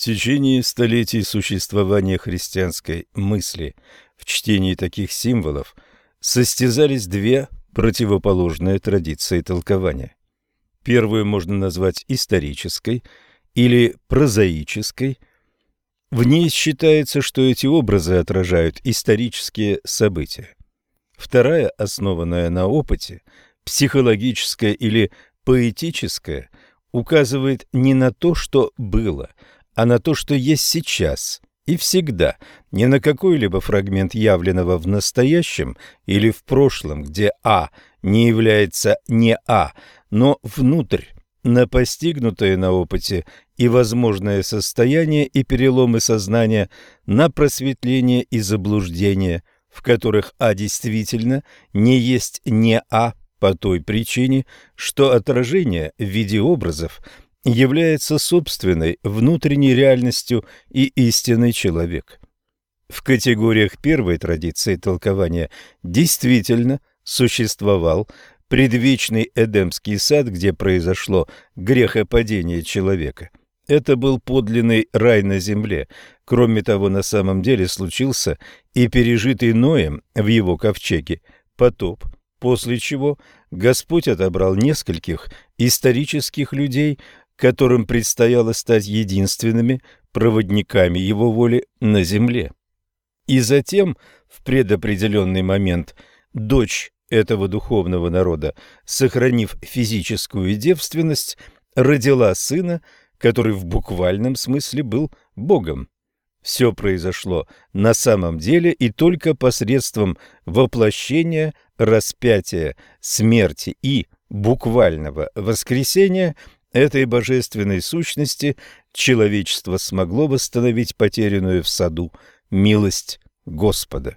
течение столетий существования христианской мысли в чтении таких символов состязались две противоположные традиции толкования. Первую можно назвать исторической или прозаической. В ней считается, что эти образы отражают исторические события. Вторая, основанная на опыте, психологическая или поэтическая, указывает не на то, что было, а на то, что есть сейчас и всегда, не на какой-либо фрагмент явленного в настоящем или в прошлом, где «а» не является не «а», но внутрь, на постигнутое на опыте и возможное состояние и переломы сознания, на просветление и заблуждение, в которых «а» действительно не есть не «а» по той причине, что отражение в виде образов является собственной внутренней реальностью и истиной человека. В категориях первой традиции толкования действительно существовал предвечный Эдемский сад, где произошло грехопадение человека. Это был подлинный рай на земле. Кроме того, на самом деле случился и пережитый Ноем в его ковчеге потоп, после чего Господь отобрал нескольких исторических людей, которым предстояло стать единственными проводниками его воли на земле. И затем, в предопределенный момент, дочь этого духовного народа, сохранив физическую девственность, родила сына, который в буквальном смысле был Богом. Все произошло на самом деле и только посредством воплощения, распятия, смерти и буквального воскресения этой божественной сущности человечество смогло восстановить потерянную в саду милость Господа.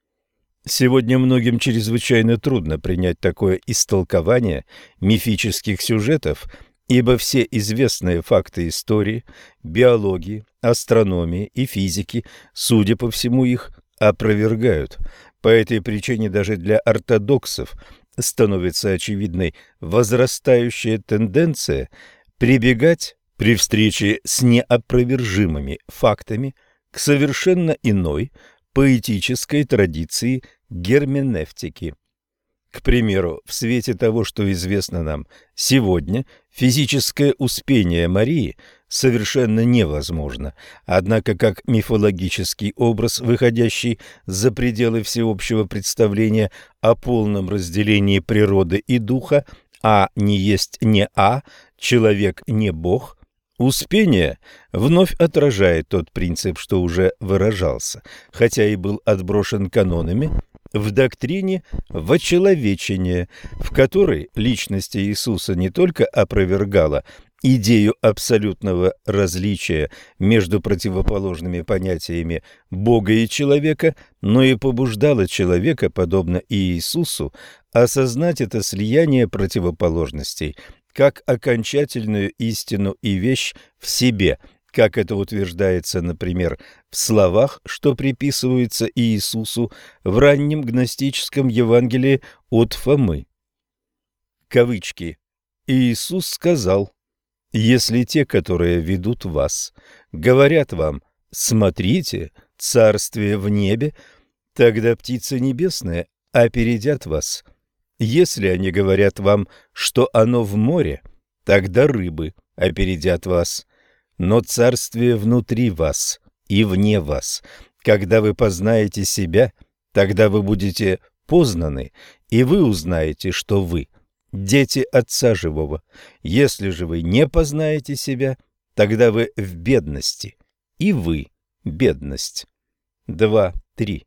Сегодня многим чрезвычайно трудно принять такое истолкование мифических сюжетов, ибо все известные факты истории, биологии, астрономии и физики, судя по всему, их опровергают. По этой причине даже для ортодоксов становится очевидной возрастающая тенденция прибегать при встрече с неопровержимыми фактами к совершенно иной поэтической традиции герменевтики. К примеру, в свете того, что известно нам сегодня, физическое успение Марии совершенно невозможно, однако как мифологический образ, выходящий за пределы всеобщего представления о полном разделении природы и духа, «а» не есть не «а», человек не Бог, успение вновь отражает тот принцип, что уже выражался, хотя и был отброшен канонами, в доктрине вочеловечения, в которой личность Иисуса не только опровергала идею абсолютного различия между противоположными понятиями Бога и человека, но и побуждала человека, подобно и Иисусу, осознать это слияние противоположностей как окончательную истину и вещь в себе, как это утверждается, например, в словах, что приписываются Иисусу в раннем гностическом Евангелии от Фомы. Кавычки. «Иисус сказал: если те, которые ведут вас, говорят вам: смотрите, царствие в небе, тогда птицы небесные опередят вас. Если они говорят вам, что оно в море, тогда рыбы опередят вас. Но царствие внутри вас и вне вас. Когда вы познаете себя, тогда вы будете познаны, и вы узнаете, что вы – дети Отца Живого. Если же вы не познаете себя, тогда вы в бедности, и вы – бедность». 2:3.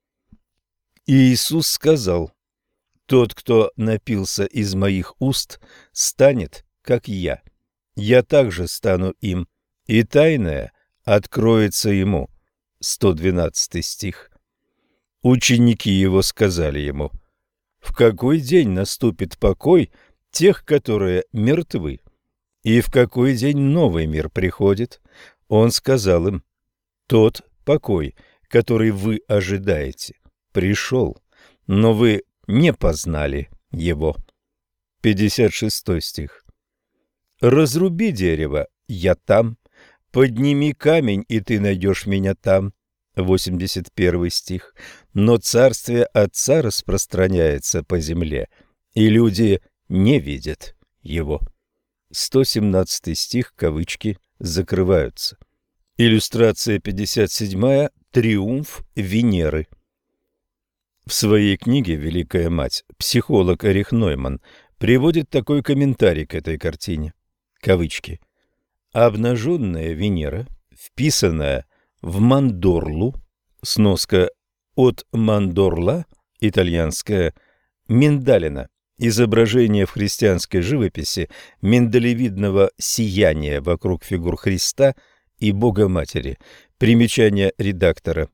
Иисус сказал: «Тот, кто напился из моих уст, станет, как я. Я также стану им, и тайное откроется ему». 112 стих. Ученики его сказали ему: «В какой день наступит покой тех, которые мертвы? И в какой день новый мир приходит?» Он сказал им: «Тот покой, который вы ожидаете, пришел, но вы не познали его». 56 стих. «Разруби дерево, я там, «Подними камень, и ты найдешь меня там». 81 стих. «Но царствие Отца распространяется по земле, и люди не видят его». 117 стих, кавычки закрываются. Иллюстрация 57. Триумф Венеры. В своей книге «Великая мать» психолог Эрих Нойман приводит такой комментарий к этой картине. Кавычки. «Обнаженная Венера, вписанная в мандорлу, сноска от мандорла, итальянская миндалина, изображение в христианской живописи миндалевидного сияния вокруг фигур Христа и Богоматери». Примечание редактора.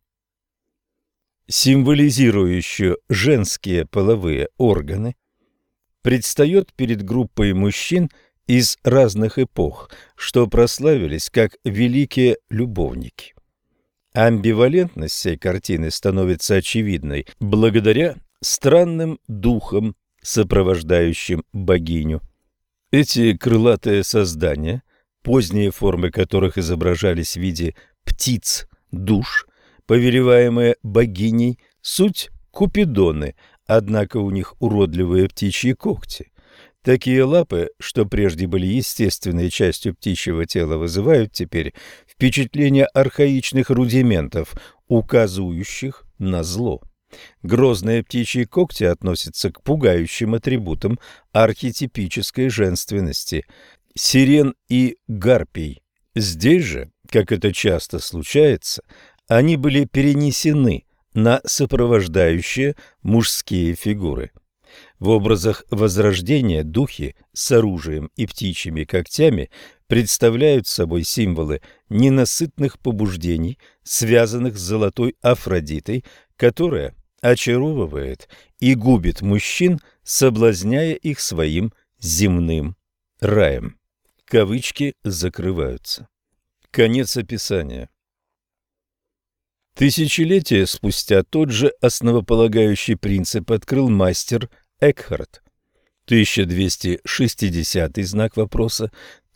Символизирующую женские половые органы, предстает перед группой мужчин из разных эпох, что прославились как великие любовники. Амбивалентность всей картины становится очевидной благодаря странным духам, сопровождающим богиню. Эти крылатые создания, поздние формы которых изображались в виде птиц, душ, повелеваемые богиней, суть купидоны, однако у них уродливые птичьи когти. Такие лапы, что прежде были естественной частью птичьего тела, вызывают теперь впечатление архаичных рудиментов, указывающих на зло. Грозные птичьи когти относятся к пугающим атрибутам архетипической женственности – сирен и гарпий. Здесь же, как это часто случается, они были перенесены на сопровождающие мужские фигуры. В образах Возрождения духи с оружием и птичьими когтями представляют собой символы ненасытных побуждений, связанных с золотой Афродитой, которая очаровывает и губит мужчин, соблазняя их своим земным раем. Кавычки закрываются. Конец описания. Тысячелетия спустя тот же основополагающий принцип открыл мастер Экхарт. 1260 знак вопроса,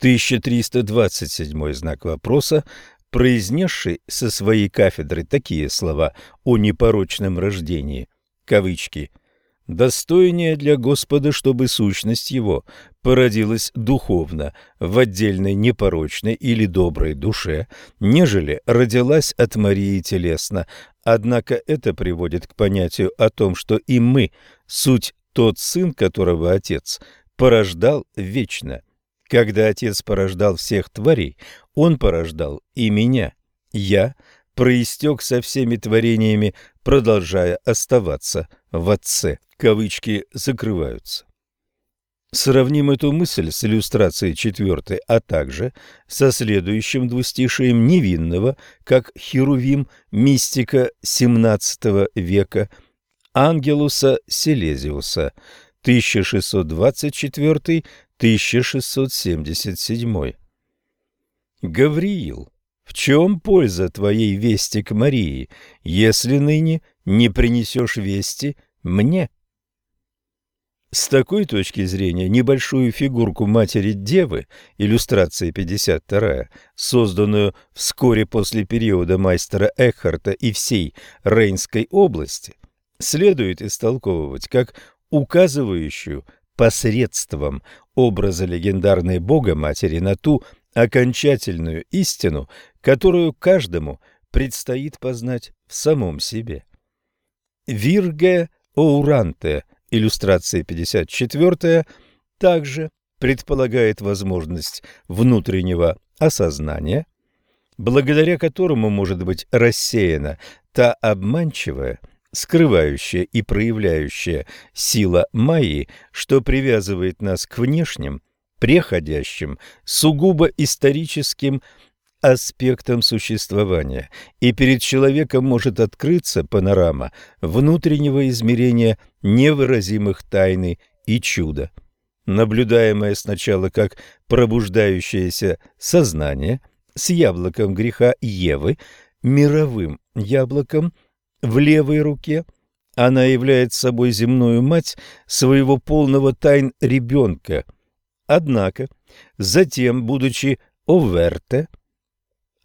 1327 знак вопроса, произнесший со своей кафедры такие слова о непорочном рождении, кавычки, «достойнее для Господа, чтобы сущность Его породилась духовно в отдельной непорочной или доброй душе, нежели родилась от Марии телесно. Однако это приводит к понятию о том, что и мы, суть тот сын, которого Отец порождал вечно. Когда Отец порождал всех тварей, Он порождал и меня. Я проистек со всеми творениями, продолжая оставаться в Отце». Кавычки закрываются. Сравним эту мысль с иллюстрацией 4, а также со следующим двустишием невинного, как Херувим, мистика XVII века Ангелуса Силезиуса, 1624-1677. «Гавриил, в чем польза твоей вести к Марии, если ныне не принесешь вести мне?» С такой точки зрения небольшую фигурку Матери-Девы, иллюстрация 52, созданную вскоре после периода мастера Экхарта и всей Рейнской области, следует истолковывать как указывающую посредством образа легендарной Бога-Матери на ту окончательную истину, которую каждому предстоит познать в самом себе. Вирге Оуранте, иллюстрация 54, также предполагает возможность внутреннего осознания, благодаря которому может быть рассеяна та обманчивая, скрывающая и проявляющая сила Майи, что привязывает нас к внешним, преходящим, сугубо историческим аспектам существования, и перед человеком может открыться панорама внутреннего измерения невыразимых тайны и чуда, наблюдаемое сначала как пробуждающееся сознание с яблоком греха Евы, мировым яблоком в левой руке. Она является собой земную мать своего полного тайн ребенка. Однако, затем, будучи оверте,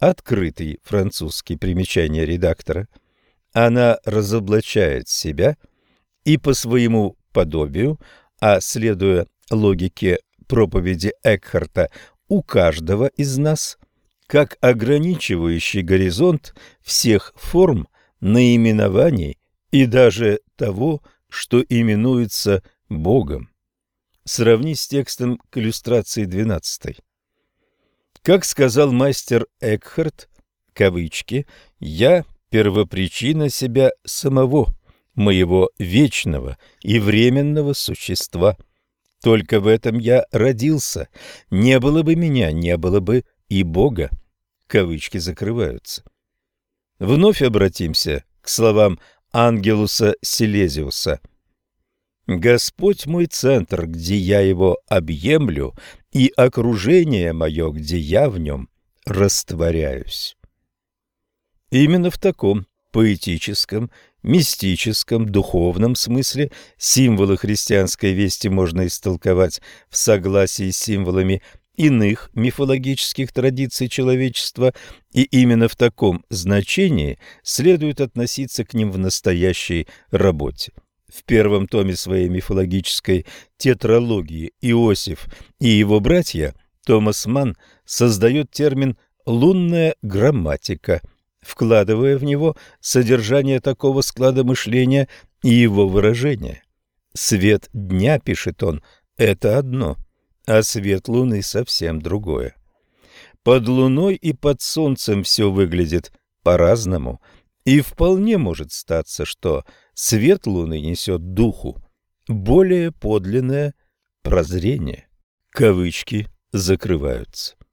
открытый французский, примечание редактора. Она разоблачает себя и по своему подобию, а следуя логике проповеди Экхарта, у каждого из нас, как ограничивающий горизонт всех форм, наименований и даже того, что именуется Богом. Сравни с текстом к иллюстрации 12. Как сказал мастер Экхарт, кавычки, «Я первопричина себя самого, моего вечного и временного существа. Только в этом я родился. Не было бы меня, не было бы и Бога». Кавычки закрываются. Вновь обратимся к словам Ангелуса Силезиуса. «Господь мой центр, где я его объемлю, и окружение мое, где я в нем растворяюсь». Именно в таком поэтическом, мистическом, духовном смысле символы христианской вести можно истолковать в согласии с символами иных мифологических традиций человечества, и именно в таком значении следует относиться к ним в настоящей работе. В первом томе своей мифологической тетралогии «Иосиф и его братья» Томас Манн создает термин «лунная грамматика», вкладывая в него содержание такого склада мышления и его выражения. «Свет дня», пишет он, — это одно, а свет луны совсем другое. Под луной и под солнцем все выглядит по-разному, и вполне может статься, что свет луны несет духу более подлинное прозрение. Кавычки закрываются.